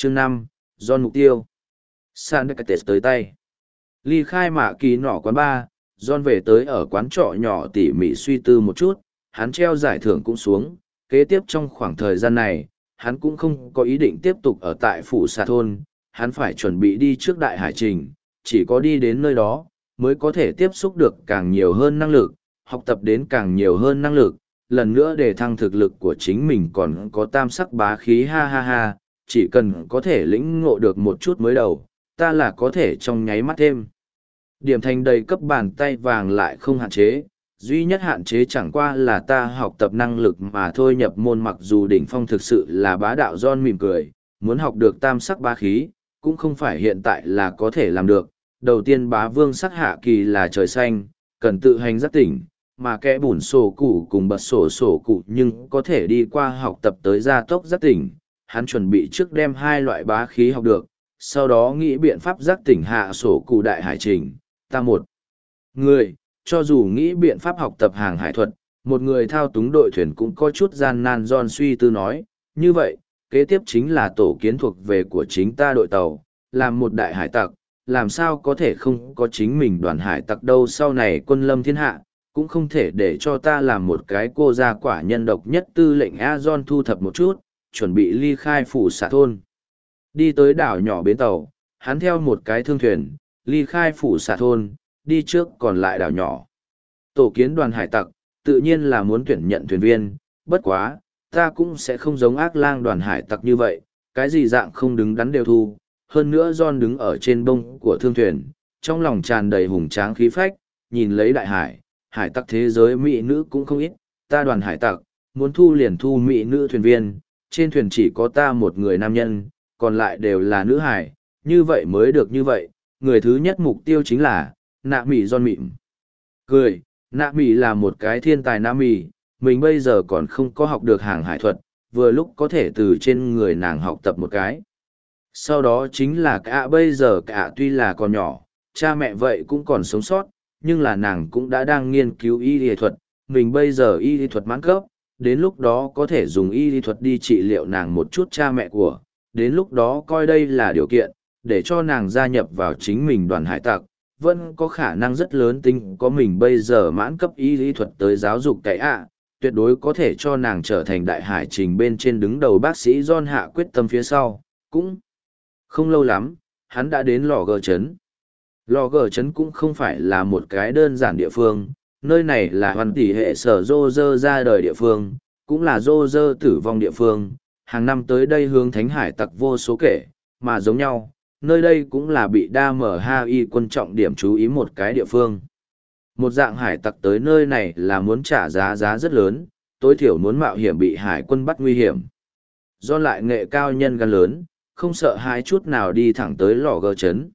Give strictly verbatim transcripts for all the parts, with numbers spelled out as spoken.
Chương năm, John mục tiêu. San Decates tới tay. Ly khai mạ kỳ nọ quán bar, John về tới ở quán trọ nhỏ tỉ mỉ suy tư một chút, hắn treo giải thưởng cũng xuống. Kế tiếp trong khoảng thời gian này, hắn cũng không có ý định tiếp tục ở tại phủ xà thôn, hắn phải chuẩn bị đi trước đại hải trình, chỉ có đi đến nơi đó, mới có thể tiếp xúc được càng nhiều hơn năng lực, học tập đến càng nhiều hơn năng lực, lần nữa để thăng thực lực của chính mình còn có tam sắc bá khí ha ha ha, chỉ cần có thể lĩnh ngộ được một chút mới đầu, ta là có thể trong nháy mắt thêm. Điểm thành đầy cấp bàn tay vàng lại không hạn chế, duy nhất hạn chế chẳng qua là ta học tập năng lực mà thôi. Nhập môn mặc dù đỉnh phong thực sự là bá đạo. John mỉm cười, muốn học được tam sắc bá khí, cũng không phải hiện tại là có thể làm được. Đầu tiên bá vương sắc hạ kỳ là trời xanh, cần tự hành giác tỉnh, mà kẽ bùn sổ cụ cùng bật sổ sổ cụ nhưng có thể đi qua học tập tới gia tốc giác tỉnh. Hắn chuẩn bị trước đem hai loại bá khí học được, sau đó nghĩ biện pháp giác tỉnh hạ sổ cụ đại hải trình. Ta một người, cho dù nghĩ biện pháp học tập hàng hải thuật, một người thao túng đội thuyền cũng có chút gian nan. John suy tư nói, như vậy, kế tiếp chính là tổ kiến thuộc về của chính ta đội tàu, làm một đại hải tặc, làm sao có thể không có chính mình đoàn hải tặc đâu. Sau này quân lâm thiên hạ, cũng không thể để cho ta làm một cái cô gia quả nhân độc nhất tư lệnh. A. John thu thập một chút, chuẩn bị ly khai phủ xạ thôn. Đi tới đảo nhỏ bến tàu, hắn theo một cái thương thuyền, ly khai phủ xạ thôn, đi trước còn lại đảo nhỏ. Tổ kiến đoàn hải tặc, tự nhiên là muốn tuyển nhận thuyền viên, bất quá, ta cũng sẽ không giống ác lang đoàn hải tặc như vậy, cái gì dạng không đứng đắn đều thu. Hơn nữa John đứng ở trên bông của thương thuyền, trong lòng tràn đầy hùng tráng khí phách, nhìn lấy đại hải, hải tặc thế giới mỹ nữ cũng không ít, ta đoàn hải tặc, muốn thu liền thu mỹ nữ thuyền viên, trên thuyền chỉ có ta một người nam nhân, còn lại đều là nữ hải, như vậy mới được. Như vậy, người thứ nhất mục tiêu chính là nạ mỉ. John mịm cười, nạ mỉ là một cái thiên tài nam mỉ, mình bây giờ còn không có học được hàng hải thuật, vừa lúc có thể từ trên người nàng học tập một cái. Sau đó chính là cả. Bây giờ cả tuy là còn nhỏ, cha mẹ vậy cũng còn sống sót, nhưng là nàng cũng đã đang nghiên cứu y lý thuật, mình bây giờ y lý thuật mãn cấp, đến lúc đó có thể dùng y lý thuật đi trị liệu nàng một chút cha mẹ của, đến lúc đó coi đây là điều kiện, để cho nàng gia nhập vào chính mình đoàn hải tặc, vẫn có khả năng rất lớn tính có mình bây giờ mãn cấp y lý thuật tới giáo dục cái ạ, tuyệt đối có thể cho nàng trở thành đại hải trình bên trên đứng đầu. Bác sĩ John hạ quyết tâm phía sau, cũng không lâu lắm, hắn đã đến lò gờ trấn. Lò gờ trấn cũng không phải là một cái đơn giản địa phương, nơi này là hoàn tỷ hệ sở rô rơ ra đời địa phương, cũng là rô rơ tử vong địa phương, hàng năm tới đây hướng thánh hải tặc vô số kể, mà giống nhau, nơi đây cũng là bị đa mở ha y quân trọng điểm chú ý một cái địa phương. Một dạng hải tặc tới nơi này là muốn trả giá giá rất lớn, tối thiểu muốn mạo hiểm bị hải quân bắt nguy hiểm. Do lại nghệ cao nhân gan lớn, không sợ hãi chút nào đi thẳng tới lò gờ trấn.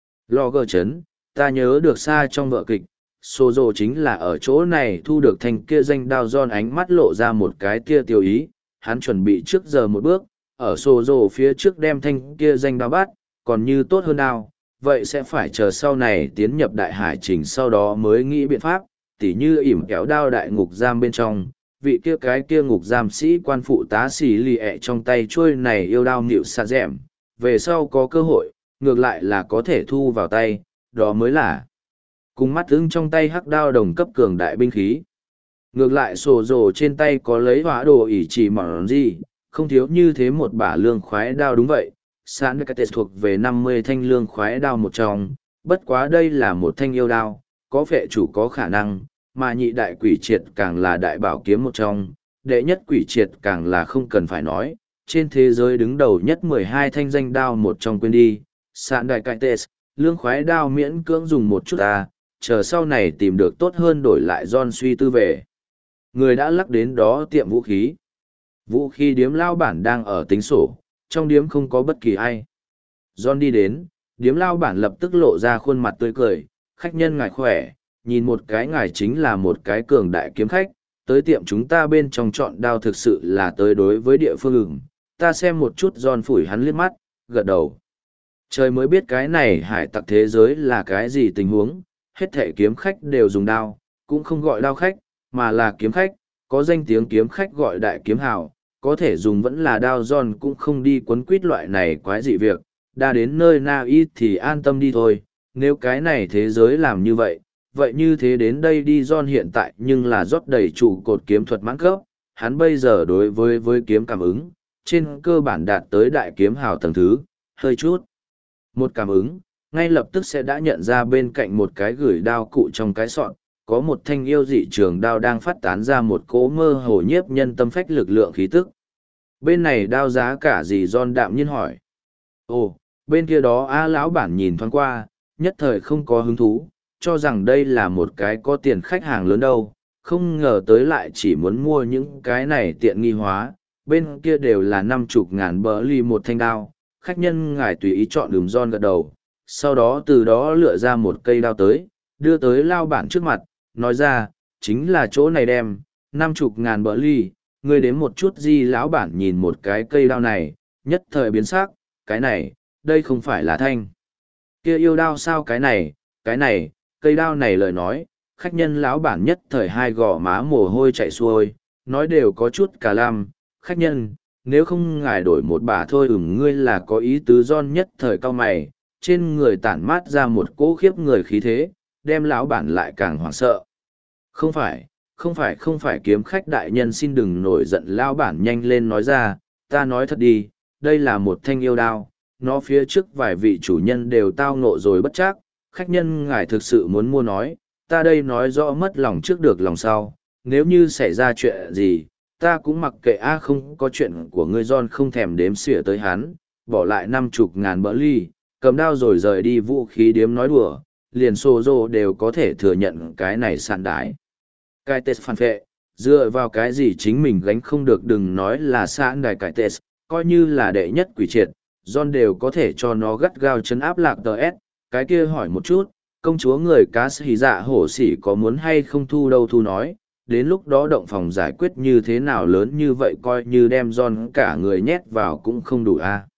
Lò gờ trấn, ta nhớ được xa trong vở kịch, Sô Dô chính là ở chỗ này thu được thanh kia danh đao. Giòn ánh mắt lộ ra một cái tia tiêu ý, hắn chuẩn bị trước giờ một bước, ở Sô Dô phía trước đem thanh kia danh đao bắt, còn như tốt hơn đao, vậy sẽ phải chờ sau này tiến nhập đại hải trình sau đó mới nghĩ biện pháp, tỉ như ỉm kéo đao đại ngục giam bên trong, vị kia cái kia ngục giam sĩ quan phụ tá xì lì ẹ trong tay trôi này yêu đao nịu xạ dẻm, về sau có cơ hội, ngược lại là có thể thu vào tay, đó mới là cùng mắt ứng trong tay hắc đao đồng cấp cường đại binh khí. Ngược lại sổ rồ trên tay có lấy hóa đồ ỷ chỉ mỏng gì, không thiếu như thế một bả lương khoái đao. Đúng vậy, San Decates thuộc về năm mươi thanh lương khoái đao một trong, bất quá đây là một thanh yêu đao, có phệ chủ có khả năng, mà nhị đại quỷ triệt càng là đại bảo kiếm một trong, đệ nhất quỷ triệt càng là không cần phải nói, trên thế giới đứng đầu nhất mười hai thanh danh đao một trong. Quên đi, San Decates, lương khoái đao miễn cưỡng dùng một chút à, chờ sau này tìm được tốt hơn đổi lại. John suy tư về. Người đã lắc đến đó tiệm vũ khí. Vũ khí điếm lao bản đang ở tính sổ, trong điếm không có bất kỳ ai. John đi đến, điếm lao bản lập tức lộ ra khuôn mặt tươi cười, khách nhân ngài khỏe, nhìn một cái ngài chính là một cái cường đại kiếm khách, tới tiệm chúng ta bên trong chọn đao thực sự là tới đối với địa phương ửng. Ta xem một chút. John phủi hắn liếc mắt, gật đầu. Trời mới biết cái này hải tặc thế giới là cái gì tình huống, hết thệ kiếm khách đều dùng đao, cũng không gọi đao khách, mà là kiếm khách, có danh tiếng kiếm khách gọi đại kiếm hào, có thể dùng vẫn là đao John cũng không đi quấn quýt loại này quái dị việc, đã đến nơi Na Y thì an tâm đi thôi, nếu cái này thế giới làm như vậy, vậy như thế đến đây đi John hiện tại nhưng là rót đầy trụ cột kiếm thuật mãn cấp, hắn bây giờ đối với với kiếm cảm ứng, trên cơ bản đạt tới đại kiếm hào tầng thứ, hơi chút. Một cảm ứng, ngay lập tức sẽ đã nhận ra bên cạnh một cái gửi đao cụ trong cái sọn, có một thanh yêu dị trường đao đang phát tán ra một cỗ mơ hồ nhiếp nhân tâm phách lực lượng khí tức. Bên này đao giá cả gì John đạm nhiên hỏi. Ồ, bên kia đó A lão bản nhìn thoáng qua, nhất thời không có hứng thú, cho rằng đây là một cái có tiền khách hàng lớn đâu, không ngờ tới lại chỉ muốn mua những cái này tiện nghi hóa, bên kia đều là năm chục ngàn bờ ly một thanh đao, khách nhân ngài tùy ý chọn đường John gật đầu, sau đó từ đó lựa ra một cây đao tới, đưa tới lao bản trước mặt, nói ra, chính là chỗ này đem, năm chục ngàn bờ ly, ngươi đến một chút gì lão bản nhìn một cái cây đao này, nhất thời biến sắc, cái này, đây không phải là thanh. Kia yêu đao sao cái này, cái này, cây đao này lời nói, khách nhân lão bản nhất thời hai gò má mồ hôi chạy xuôi, nói đều có chút cả lam, khách nhân, nếu không ngài đổi một bà thôi ừm ngươi là có ý tứ John nhất thời cao mày, trên người tản mát ra một cỗ khiếp người khí thế, đem lão bản lại càng hoảng sợ. Không phải, không phải không phải kiếm khách đại nhân xin đừng nổi giận lão bản nhanh lên nói ra, ta nói thật đi, đây là một thanh yêu đao, nó phía trước vài vị chủ nhân đều tao ngộ rồi bất chắc, khách nhân ngài thực sự muốn mua nói, ta đây nói rõ mất lòng trước được lòng sau, nếu như xảy ra chuyện gì, ta cũng mặc kệ a không có chuyện của ngươi John không thèm đếm xỉa tới hắn, bỏ lại năm chục ngàn bỡ ly, cầm đao rồi rời đi vũ khí điếm nói đùa, liền xô rô đều có thể thừa nhận cái này sạn đái. Cái tết phản vệ, dựa vào cái gì chính mình gánh không được đừng nói là sạn đài cái tết, coi như là đệ nhất quỷ triệt, John đều có thể cho nó gắt gao chấn áp lạc tờ S, cái kia hỏi một chút, công chúa người cá sĩ dạ hổ xỉ có muốn hay không thu đâu thu nói, đến lúc đó động phòng giải quyết như thế nào lớn như vậy coi như đem John cả người nhét vào cũng không đủ a.